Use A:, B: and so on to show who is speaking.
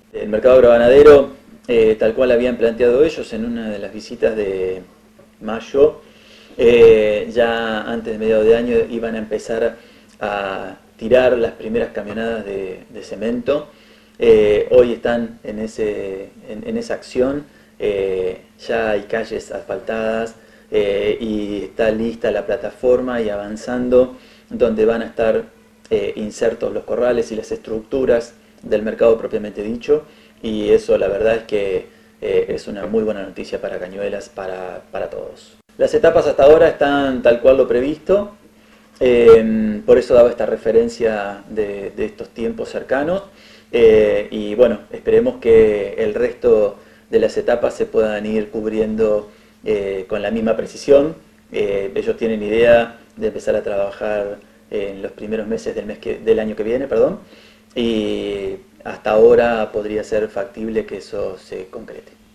A: El mercado agroganadero, tal cual habían planteado ellos en una de las visitas de mayo, ya antes de mediados de año iban a empezar a tirar las primeras camionadas de cemento. Hoy están en esa acción, ya hay calles asfaltadas y está lista la plataforma y avanzando, donde van a estar insertos los corrales y las estructuras del mercado propiamente dicho, y eso la verdad es que es una muy buena noticia para Cañuelas, para todos. Las etapas hasta ahora están tal cual lo previsto, por eso daba esta referencia de estos tiempos cercanos, y bueno, esperemos que el resto de las etapas se puedan ir cubriendo con la misma precisión. Ellos tienen idea de empezar a trabajar en los primeros meses del año que viene, perdón, y hasta ahora podría ser factible que eso se concrete.